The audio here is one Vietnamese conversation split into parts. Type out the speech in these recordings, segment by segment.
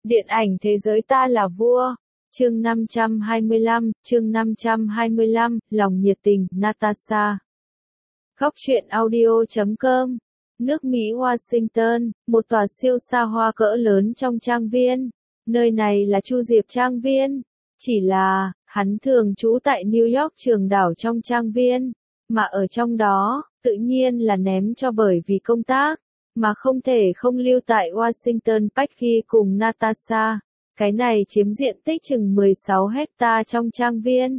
Điện ảnh thế giới ta là vua. Chương 525, lòng nhiệt tình, Natasha. Góc truyện audio.com. Nước Mỹ Washington, một tòa siêu xa hoa cỡ lớn trong trang viên. Nơi này là Chu Diệp Trang Viên. Chỉ là, hắn thường trú tại New York trường đảo trong trang viên. Mà ở trong đó, tự nhiên là ném cho bởi vì công tác. Mà không thể không lưu tại Washington Park khi cùng Natasha. Cái này chiếm diện tích chừng 16 hecta trong trang viên.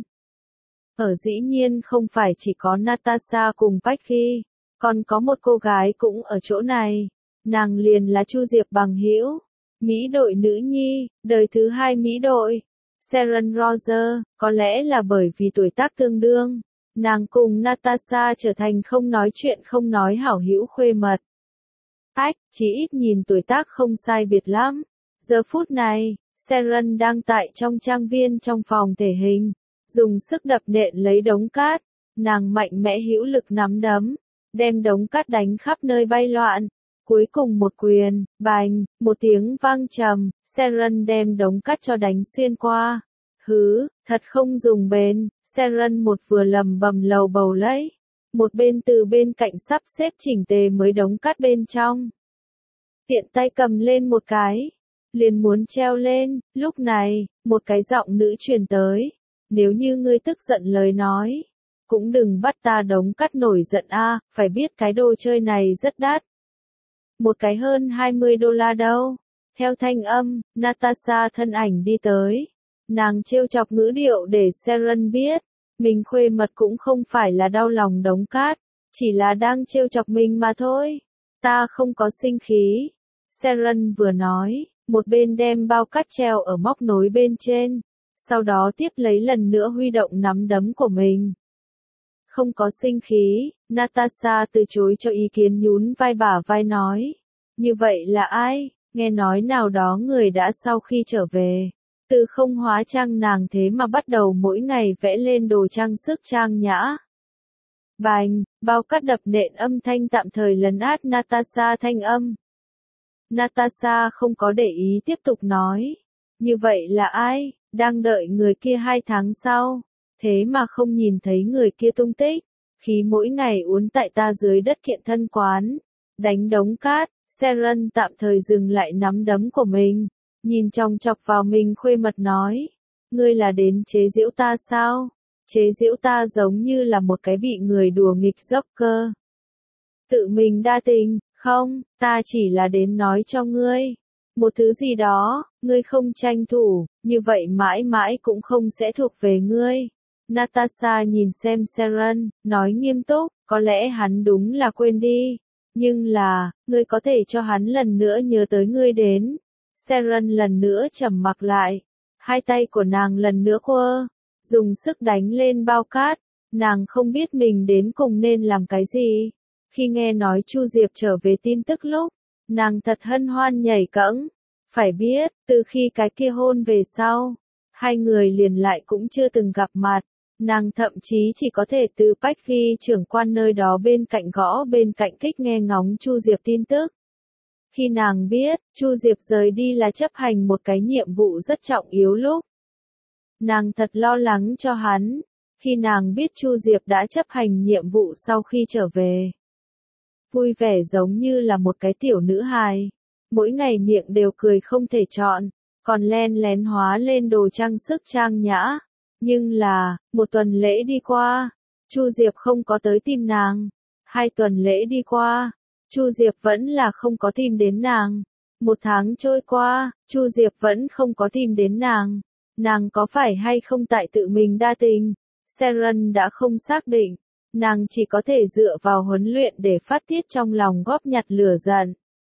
Ở dĩ nhiên không phải chỉ có Natasha cùng Becky, còn có một cô gái cũng ở chỗ này. Nàng liền là Chu Diệp bằng hữu, Mỹ đội nữ nhi, đời thứ 2 Mỹ đội. Sharon Rogers, có lẽ là bởi vì tuổi tác tương đương, nàng cùng Natasha trở thành không nói chuyện không nói hảo hữu khuê mật. Chỉ ít nhìn tuổi tác không sai biệt lắm. Giờ phút này, Sharon đang tại trong trang viên trong phòng thể hình, dùng sức đập nện lấy đống cát, nàng mạnh mẽ hữu lực nắm đấm, đem đống cát đánh khắp nơi bay loạn. Cuối cùng một quyền, bành, một tiếng vang trầm, Sharon đem đống cát cho đánh xuyên qua. Hứ, thật không dùng bền, Sharon một vừa lầm bầm lầu bầu lấy, một bên từ bên cạnh sắp xếp chỉnh tề mới đống cát bên trong. Tiện tay cầm lên một cái, liền muốn treo lên, lúc này, một cái giọng nữ truyền tới. Nếu như ngươi tức giận lời nói, cũng đừng bắt ta đống cát nổi giận a, phải biết cái đồ chơi này rất đắt. Một cái hơn $20 đâu. Theo thanh âm, Natasha thân ảnh đi tới. Nàng trêu chọc ngữ điệu để Sharon biết, mình khuê mật cũng không phải là đau lòng đống cát, chỉ là đang trêu chọc mình mà thôi. Ta không có sinh khí. Sharon vừa nói, một bên đem bao cát treo ở móc nối bên trên, sau đó tiếp lấy lần nữa huy động nắm đấm của mình. Không có sinh khí, Natasha từ chối cho ý kiến nhún vai bả vai nói. Như vậy là ai? Nghe nói nào đó người đã sau khi trở về, từ không hóa trang nàng thế mà bắt đầu mỗi ngày vẽ lên đồ trang sức trang nhã. Bành, bao cát đập nện âm thanh tạm thời lấn át Natasha thanh âm. Natasha không có để ý tiếp tục nói. Như vậy là ai? Đang đợi người kia 2 tháng sau. Thế mà không nhìn thấy người kia tung tích. Khí mỗi ngày uốn tại ta dưới đất kiện thân quán. Đánh đống cát, Sharon tạm thời dừng lại nắm đấm của mình. Nhìn chòng chọc vào mình khuê mật nói. Ngươi là đến chế giễu ta sao? Chế giễu ta giống như là một cái bị người đùa nghịch dốc cơ. Tự mình đa tình. Không, ta chỉ là đến nói cho ngươi. Một thứ gì đó, ngươi không tranh thủ, như vậy mãi mãi cũng không sẽ thuộc về ngươi. Natasha nhìn xem Sharon, nói nghiêm túc, có lẽ hắn đúng là quên đi. Nhưng là, ngươi có thể cho hắn lần nữa nhớ tới ngươi đến. Sharon lần nữa trầm mặc lại. Hai tay của nàng lần nữa quơ, dùng sức đánh lên bao cát. Nàng không biết mình đến cùng nên làm cái gì. Khi nghe nói Chu Diệp trở về tin tức lúc, nàng thật hân hoan nhảy cẫng. Phải biết, từ khi cái kia hôn về sau, hai người liền lại cũng chưa từng gặp mặt. Nàng thậm chí chỉ có thể từ Becky trưởng quan nơi đó bên cạnh gõ bên cạnh kích nghe ngóng Chu Diệp tin tức. Khi nàng biết, Chu Diệp rời đi là chấp hành một cái nhiệm vụ rất trọng yếu lúc. Nàng thật lo lắng cho hắn, khi nàng biết Chu Diệp đã chấp hành nhiệm vụ sau khi trở về. Vui vẻ giống như là một cái tiểu nữ hài. Mỗi ngày miệng đều cười không thể chọn, còn len lén hóa lên đồ trang sức trang nhã. Nhưng là, một tuần lễ đi qua, Chu Diệp không có tới tìm nàng. 2 tuần lễ đi qua, Chu Diệp vẫn là không có tìm đến nàng. 1 tháng trôi qua, Chu Diệp vẫn không có tìm đến nàng. Nàng có phải hay không tại tự mình đa tình? Sharon đã không xác định. Nàng chỉ có thể dựa vào huấn luyện để phát tiết trong lòng góp nhặt lửa giận.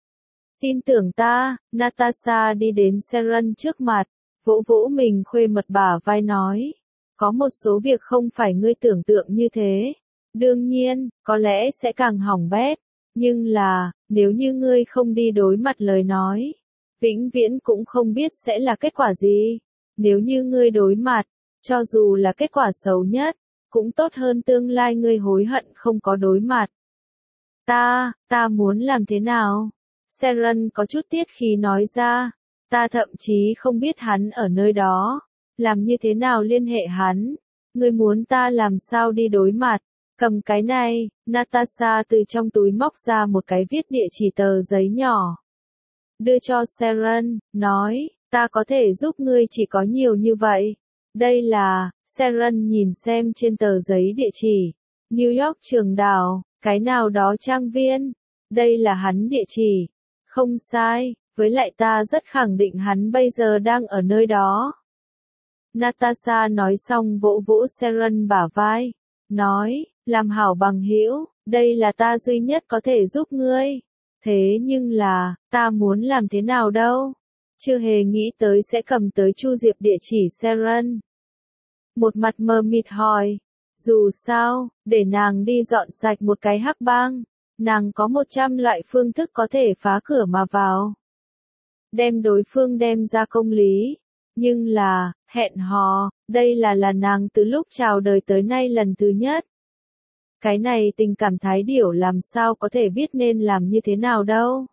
Tin tưởng ta, Natasha đi đến Sharon trước mặt, vỗ vỗ mình khuê mật bả vai nói. Có một số việc không phải ngươi tưởng tượng như thế. Đương nhiên, có lẽ sẽ càng hỏng bét. Nhưng là, nếu như ngươi không đi đối mặt lời nói, vĩnh viễn cũng không biết sẽ là kết quả gì. Nếu như ngươi đối mặt, cho dù là kết quả xấu nhất, cũng tốt hơn tương lai ngươi hối hận không có đối mặt. Ta muốn làm thế nào? Sharon có chút tiết khí nói ra. Ta thậm chí không biết hắn ở nơi đó. Làm như thế nào liên hệ hắn? Ngươi muốn ta làm sao đi đối mặt? Cầm cái này, Natasha từ trong túi móc ra một cái viết địa chỉ tờ giấy nhỏ. Đưa cho Sharon, nói, ta có thể giúp ngươi chỉ có nhiều như vậy. Đây là, Sharon nhìn xem trên tờ giấy địa chỉ. New York Trường Đảo, cái nào đó trang viên. Đây là hắn địa chỉ. Không sai, với lại ta rất khẳng định hắn bây giờ đang ở nơi đó. Natasha nói xong vỗ vỗ Sharon bả vai. Nói, làm hảo bằng hữu, đây là ta duy nhất có thể giúp ngươi. Thế nhưng là, ta muốn làm thế nào đâu? Chưa hề nghĩ tới sẽ cầm tới Chu Diệp địa chỉ Sharon. Một mặt mờ mịt hỏi. Dù sao, để nàng đi dọn sạch một cái hắc bang, nàng có 100 loại phương thức có thể phá cửa mà vào. Đem đối phương đem ra công lý. Nhưng là, hẹn hò, đây là nàng từ lúc chào đời tới nay lần thứ nhất. Cái này tình cảm thái điểu làm sao có thể biết nên làm như thế nào đâu.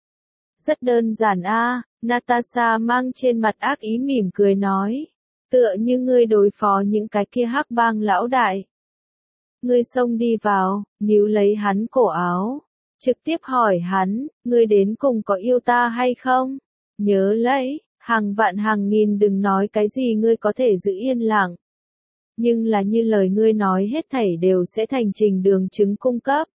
Rất đơn giản a, Natasha mang trên mặt ác ý mỉm cười nói. Tựa như ngươi đối phó những cái kia hắc bang lão đại. Ngươi xông đi vào, níu lấy hắn cổ áo. Trực tiếp hỏi hắn, ngươi đến cùng có yêu ta hay không? Nhớ lấy, hàng vạn hàng nghìn đừng nói cái gì ngươi có thể giữ yên lặng. Nhưng là như lời ngươi nói hết thảy đều sẽ thành trình đường chứng cung cấp.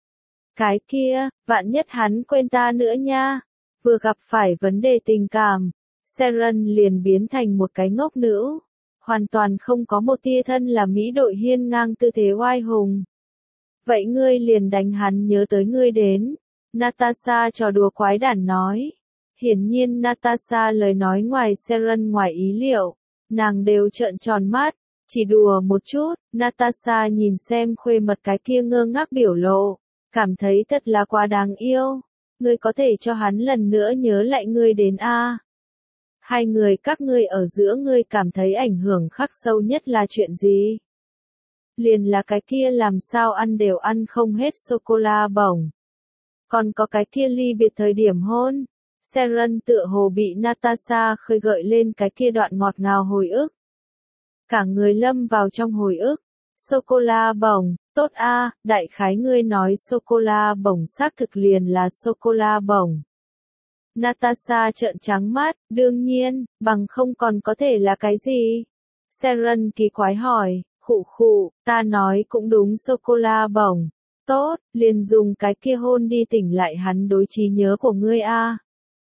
Cái kia, vạn nhất hắn quên ta nữa nha. Vừa gặp phải vấn đề tình cảm, Sharon liền biến thành một cái ngốc nữ. Hoàn toàn không có một tia thân là Mỹ đội hiên ngang tư thế oai hùng. Vậy ngươi liền đánh hắn nhớ tới ngươi đến. Natasha trò đùa quái đản nói. Hiển nhiên Natasha lời nói ngoài Sharon ngoài ý liệu. Nàng đều trợn tròn mắt. Chỉ đùa một chút, Natasha nhìn xem khuê mật cái kia ngơ ngác biểu lộ. Cảm thấy thật là quá đáng yêu. Ngươi có thể cho hắn lần nữa nhớ lại ngươi đến a? Hai người các ngươi ở giữa ngươi cảm thấy ảnh hưởng khắc sâu nhất là chuyện gì? Liền là cái kia làm sao ăn đều ăn không hết sô-cô-la bổng. Còn có cái kia ly biệt thời điểm hôn. Sharon tựa hồ bị Natasha khơi gợi lên cái kia đoạn ngọt ngào hồi ức. Cả người lâm vào trong hồi ức. Sô-cô-la bổng, tốt a, đại khái ngươi nói sô-cô-la bổng xác thực liền là sô-cô-la bổng. Natasha trợn trắng mắt, đương nhiên, bằng không còn có thể là cái gì? Sharon kỳ quái hỏi, khụ, ta nói cũng đúng sô-cô-la bổng. Tốt, liền dùng cái kia hôn đi tỉnh lại hắn đối trí nhớ của ngươi a.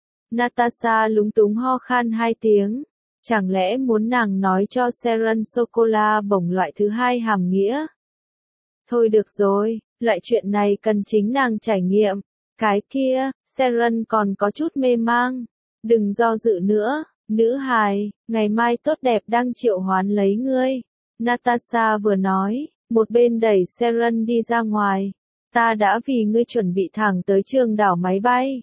Natasha lúng túng ho khan 2 tiếng. Chẳng lẽ muốn nàng nói cho Sharon sô-cô-la bổng loại thứ hai hàm nghĩa? Thôi được rồi, loại chuyện này cần chính nàng trải nghiệm. Cái kia, Sharon còn có chút mê mang. Đừng do dự nữa, nữ hài, ngày mai tốt đẹp đang triệu hoán lấy ngươi. Natasha vừa nói, một bên đẩy Sharon đi ra ngoài. Ta đã vì ngươi chuẩn bị thẳng tới Trường Đảo máy bay.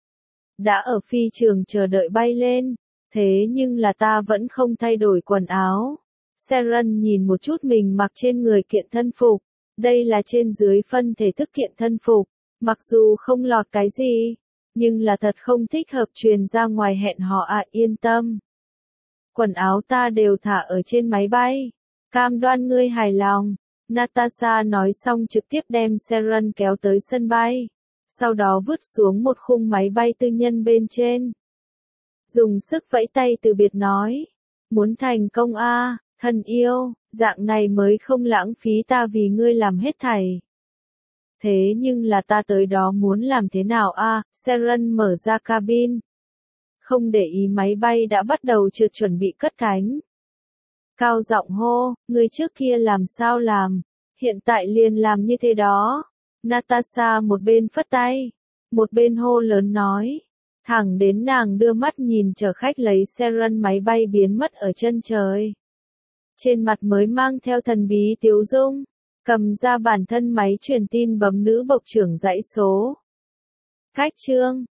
Đã ở phi trường chờ đợi bay lên. Thế nhưng là ta vẫn không thay đổi quần áo. Sharon nhìn một chút mình mặc trên người kiện thân phục. Đây là trên dưới phân thể thức kiện thân phục. Mặc dù không lọt cái gì, nhưng là thật không thích hợp truyền ra ngoài hẹn hò à, yên tâm. Quần áo ta đều thả ở trên máy bay. Cam đoan ngươi hài lòng. Natasha nói xong trực tiếp đem Sharon kéo tới sân bay. Sau đó vứt xuống một khung máy bay tư nhân bên trên. Dùng sức vẫy tay từ biệt nói. Muốn thành công a, thân yêu, dạng này mới không lãng phí ta vì ngươi làm hết thảy. Thế nhưng là ta tới đó muốn làm thế nào a? Sharon mở ra cabin. Không để ý máy bay đã bắt đầu trượt chuẩn bị cất cánh. Cao giọng hô, ngươi trước kia làm sao làm, hiện tại liền làm như thế đó. Natasha một bên phất tay, một bên hô lớn nói. Thẳng đến nàng đưa mắt nhìn chở khách lấy Sharon máy bay biến mất ở chân trời. Trên mặt mới mang theo thần bí tiếu dung. Cầm ra bản thân máy truyền tin bấm nữ bộc trưởng dãy số. Khách trương,